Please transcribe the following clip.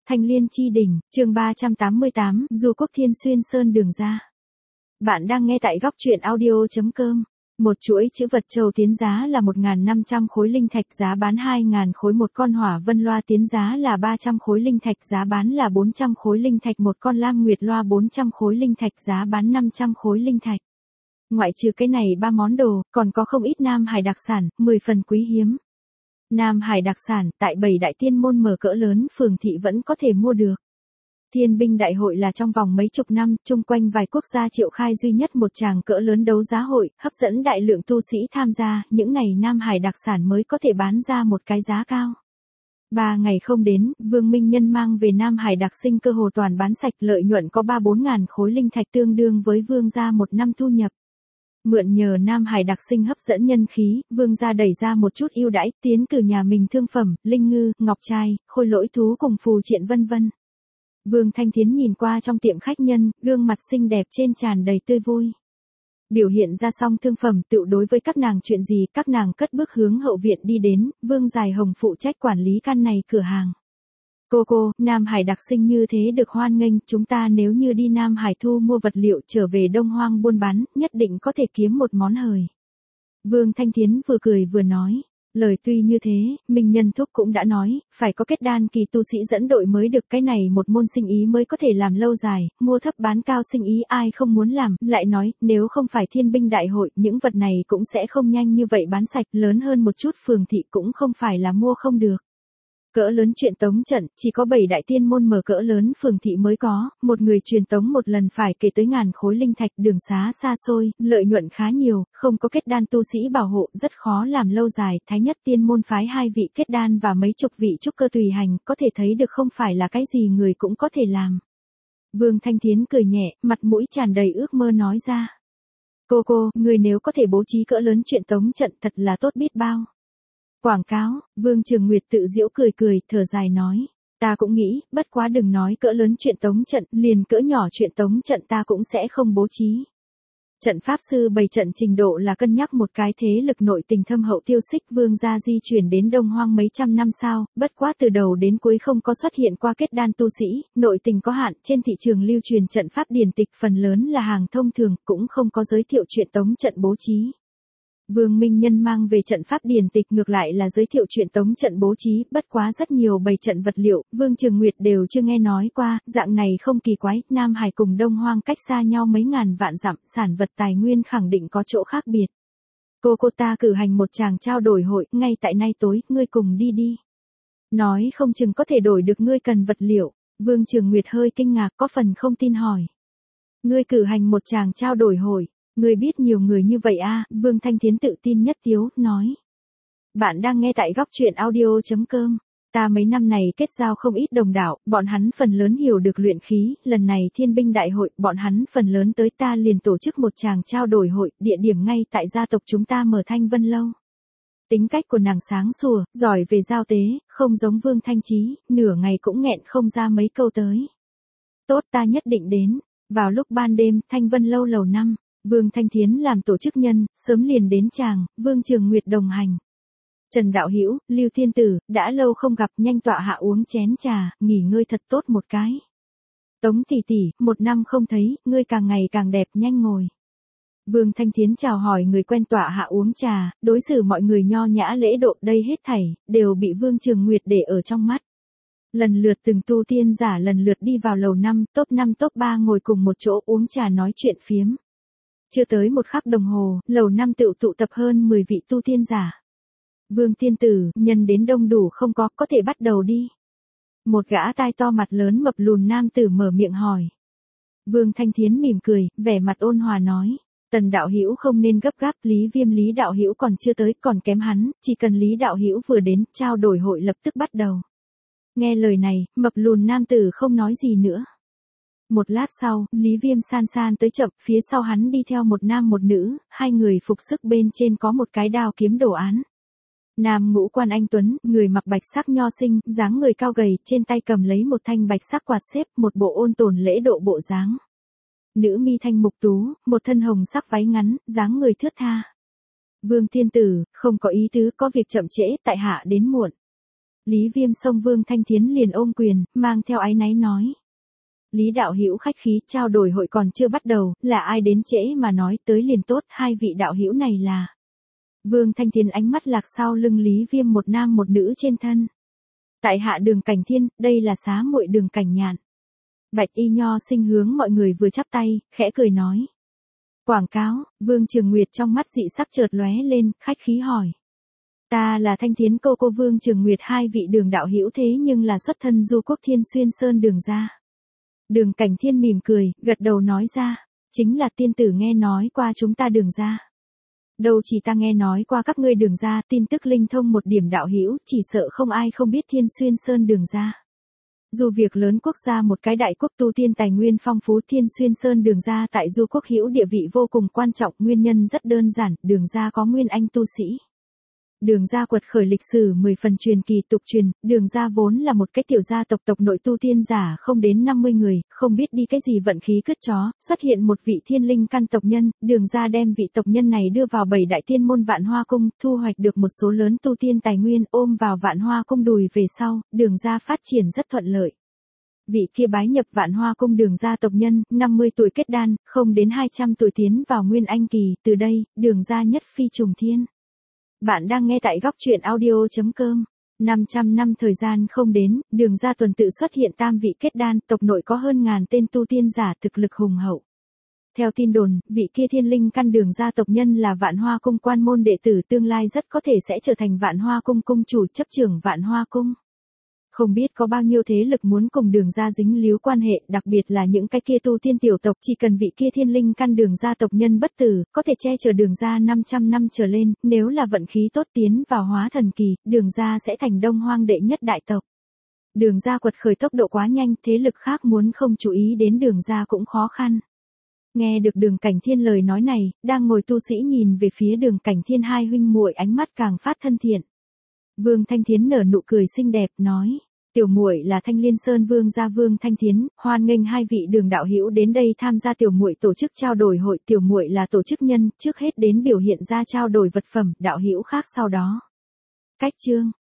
Thanh Liên Chi Đỉnh, chương 388, Du Quốc Thiên Xuyên Sơn đường ra. Bạn đang nghe tại góc truyện audio.com. Một chuỗi chữ vật châu tiến giá là 1.500 khối linh thạch, giá bán 2.000 khối một con hỏa vân loa tiến giá là 300 khối linh thạch, giá bán là 400 khối linh thạch một con lam nguyệt loa 400 khối linh thạch, giá bán 500 khối linh thạch. Ngoại trừ cái này 3 món đồ, còn có không ít Nam Hải đặc sản, 10 phần quý hiếm. Nam Hải đặc sản, tại 7 đại tiên môn mở cỡ lớn phường thị vẫn có thể mua được. Thiên binh đại hội là trong vòng mấy chục năm, chung quanh vài quốc gia triệu khai duy nhất một tràng cỡ lớn đấu giá hội, hấp dẫn đại lượng tu sĩ tham gia, những này Nam Hải đặc sản mới có thể bán ra một cái giá cao. 3 ngày không đến, Vương Minh Nhân mang về Nam Hải đặc sinh cơ hồ toàn bán sạch, lợi nhuận có 3-4 ngàn khối linh thạch tương đương với Vương gia một năm thu nhập. Mượn nhờ Nam Hải đặc sinh hấp dẫn nhân khí, Vương gia đẩy ra một chút ưu đãi, tiến cử nhà mình thương phẩm, linh ngư, ngọc trai, khôi lỗi thú cùng phù triện vân vân. Vương Thanh Thiến nhìn qua trong tiệm khách nhân, gương mặt xinh đẹp trên tràn đầy tươi vui. Biểu hiện ra xong thương phẩm, tự đối với các nàng chuyện gì, các nàng cất bước hướng hậu viện đi đến, Vương Dài Hồng phụ trách quản lý căn này cửa hàng. Cô, Nam Hải đặc sinh như thế được hoan nghênh, chúng ta nếu như đi Nam Hải thu mua vật liệu trở về Đông Hoang buôn bán, nhất định có thể kiếm một món hời. Vương Thanh Thiến vừa cười vừa nói. Lời tuy như thế, Minh Nhân Thúc cũng đã nói, phải có kết đan kỳ tu sĩ dẫn đội mới được, cái này một môn sinh ý mới có thể làm lâu dài, mua thấp bán cao sinh ý ai không muốn làm, lại nói, nếu không phải thiên binh đại hội, những vật này cũng sẽ không nhanh như vậy bán sạch, lớn hơn một chút phường thị cũng không phải là mua không được. Cỡ lớn truyền tống trận, chỉ có 7 đại tiên môn mở cỡ lớn phường thị mới có, một người truyền tống một lần phải kể tới ngàn khối linh thạch, đường xá xa xôi, lợi nhuận khá nhiều, không có kết đan tu sĩ bảo hộ, rất khó làm lâu dài, Thái Nhất tiên môn phái 2 vị kết đan và mấy chục vị trúc cơ tùy hành, có thể thấy được không phải là cái gì người cũng có thể làm. Vương Thanh Thiến cười nhẹ, mặt mũi tràn đầy ước mơ nói ra. Cô, người nếu có thể bố trí cỡ lớn truyền tống trận thật là tốt biết bao. Quảng cáo, Vương Trường Nguyệt tự giễu cười, thở dài nói. Ta cũng nghĩ, bất quá đừng nói cỡ lớn truyền tống trận, liền cỡ nhỏ truyền tống trận ta cũng sẽ không bố trí. Trận pháp sư bày trận trình độ là cân nhắc một cái thế lực nội tình thâm hậu Tiêu Xích Vương gia di chuyển đến Đông Hoang mấy trăm năm sao, bất quá từ đầu đến cuối không có xuất hiện qua kết đan tu sĩ, nội tình có hạn, trên thị trường lưu truyền trận pháp điển tịch phần lớn là hàng thông thường, cũng không có giới thiệu truyền tống trận bố trí. Vương Minh Nhân mang về trận pháp điển tịch ngược lại là giới thiệu truyền tống trận bố trí, bất quá rất nhiều bày trận vật liệu, Vương Trường Nguyệt đều chưa nghe nói qua, dạng này không kỳ quái, Nam Hải cùng Đông Hoang cách xa nhau mấy ngàn vạn dặm, sản vật tài nguyên khẳng định có chỗ khác biệt. Cô ta cử hành một tràng trao đổi hội, ngay tại nay tối, ngươi cùng đi. Nói không chừng có thể đổi được ngươi cần vật liệu, Vương Trường Nguyệt hơi kinh ngạc có phần không tin hỏi. Ngươi cử hành một tràng trao đổi hội. Người biết nhiều người như vậy à, Vương Thanh Thiến tự tin nhất tiếu, nói. Bạn đang nghe tại góc truyện audio.com. Ta mấy năm này kết giao không ít đồng đạo, bọn hắn phần lớn hiểu được luyện khí, lần này thiên binh đại hội, bọn hắn phần lớn tới ta liền tổ chức một tràng trao đổi hội, địa điểm ngay tại gia tộc chúng ta mở Thanh Vân Lâu. Tính cách của nàng sáng sủa, giỏi về giao tế, không giống Vương Thanh Chí, nửa ngày cũng nghẹn không ra mấy câu tới. Tốt, ta nhất định đến. Vào lúc ban đêm, Thanh Vân Lâu lầu 5. Vương Thanh Thiến làm tổ chức nhân, sớm liền đến chàng, Vương Trường Nguyệt đồng hành. Trần Đạo Hữu, Lưu Thiên Tử, đã lâu không gặp, nhanh tọa hạ uống chén trà, nghỉ ngơi thật tốt một cái. Tống tỷ tỷ, 1 năm không thấy, ngươi càng ngày càng đẹp, nhanh ngồi. Vương Thanh Thiến chào hỏi người quen tọa hạ uống trà, đối xử mọi người nho nhã lễ độ, đây hết thảy đều bị Vương Trường Nguyệt để ở trong mắt. Lần lượt từng tu tiên giả lần lượt đi vào lầu 5, top 5 top 3 ngồi cùng một chỗ uống trà nói chuyện phiếm. Chưa tới 1 khắc đồng hồ, lầu 5 tụ tập hơn 10 vị tu tiên giả. Vương Tiên Tử, nhân đến đông đủ không có thể bắt đầu đi. Một gã tai to mặt lớn mập lùn nam tử mở miệng hỏi. Vương Thanh Thiến mỉm cười, vẻ mặt ôn hòa nói. Tần đạo hữu không nên gấp gáp, Lý đạo hữu còn chưa tới, còn kém hắn, chỉ cần Lý đạo hữu vừa đến, trao đổi hội lập tức bắt đầu. Nghe lời này, mập lùn nam tử không nói gì nữa. Một lát sau, Lý Viêm san tới chậm, phía sau hắn đi theo một nam một nữ, 2 người phục sức bên trên có một cái đao kiếm đồ án. Nam ngũ quan anh tuấn, người mặc bạch sắc nho sinh, dáng người cao gầy, trên tay cầm lấy một thanh bạch sắc quạt xếp, một bộ ôn tồn lễ độ bộ dáng. Nữ mi thanh mục tú, một thân hồng sắc váy ngắn, dáng người thướt tha. Vương Thiên Tử, không có ý tứ, có việc chậm trễ, tại hạ đến muộn. Lý Viêm xông Vương Thanh Thiến liền ôm quyền, mang theo áy náy nói. Lý đạo hữu khách khí, trao đổi hội còn chưa bắt đầu, là ai đến trễ mà nói tới liền tốt, hai vị đạo hữu này là. Vương Thanh Thiến ánh mắt lạc sau lưng Lý Viêm, một nam một nữ trên thân. Tại hạ Đường Cảnh Thiên, đây là xá muội Đường Cảnh Nhạn. Bạch y nho sinh hướng mọi người vừa chắp tay, khẽ cười nói. Quảng cáo, Vương Trường Nguyệt trong mắt dị sắc chợt lóe lên, khách khí hỏi. Ta là Thanh Thiến cô Vương Trường Nguyệt, hai vị Đường đạo hữu thế nhưng là xuất thân Du Quốc Thiên Xuyên Sơn Đường gia. Đường Cảnh Thiên mỉm cười, gật đầu nói ra, chính là tiên tử nghe nói qua chúng ta Đường gia. Đâu chỉ ta nghe nói qua các ngươi Đường gia, tin tức linh thông một điểm đạo hữu, chỉ sợ không ai không biết Thiên Xuyên Sơn Đường gia. Dù việc lớn quốc gia một cái đại quốc tu tiên tài nguyên phong phú, Thiên Xuyên Sơn Đường gia tại Du Quốc hữu địa vị vô cùng quan trọng, nguyên nhân rất đơn giản, Đường gia có nguyên anh tu sĩ. Đường gia quật khởi lịch sử 10 phần truyền kỳ tục truyền, Đường gia vốn là một cái tiểu gia tộc nội tu tiên giả không đến 50 người, không biết đi cái gì vận khí cứt chó, xuất hiện một vị thiên linh căn tộc nhân, Đường gia đem vị tộc nhân này đưa vào 7 đại tiên môn Vạn Hoa Cung, thu hoạch được một số lớn tu tiên tài nguyên, ôm vào Vạn Hoa Cung đùi về sau, Đường gia phát triển rất thuận lợi. Vị kia bái nhập Vạn Hoa Cung Đường gia tộc nhân, 50 tuổi kết đan, không đến 200 tuổi tiến vào nguyên anh kỳ, từ đây, Đường gia nhất phi trùng thiên. Bạn đang nghe tại góc truyện audio.com. 500 năm thời gian không đến, Đường gia tuần tự xuất hiện tam vị kết đan, tộc nội có hơn ngàn tên tu tiên giả thực lực hùng hậu. Theo tin đồn, vị kia thiên linh căn Đường gia tộc nhân là Vạn Hoa Cung quan môn đệ tử, tương lai rất có thể sẽ trở thành Vạn Hoa Cung cung chủ, chấp trưởng Vạn Hoa Cung. Không biết có bao nhiêu thế lực muốn cùng Đường gia dính líu quan hệ, đặc biệt là những cái kia tu tiên tiểu tộc, chỉ cần vị kia thiên linh căn Đường gia tộc nhân bất tử, có thể che chở Đường gia 500 năm trở lên, nếu là vận khí tốt tiến vào hóa thần kỳ, Đường gia sẽ thành Đông Hoang đệ nhất đại tộc. Đường gia quật khởi tốc độ quá nhanh, thế lực khác muốn không chú ý đến Đường gia cũng khó khăn. Nghe được Đường Cảnh Thiên lời nói này, đang ngồi tu sĩ nhìn về phía Đường Cảnh Thiên, hai huynh muội ánh mắt càng phát thân thiện. Vương Thanh Thiến nở nụ cười xinh đẹp, nói. Tiểu muội là Thanh Liên Sơn Vương gia Vương Thanh Thiến, hoan nghênh hai vị Đường đạo hữu đến đây tham gia tiểu muội tổ chức trao đổi hội, tiểu muội là tổ chức nhân, trước hết đến biểu hiện ra trao đổi vật phẩm, đạo hữu khác sau đó. Cách chương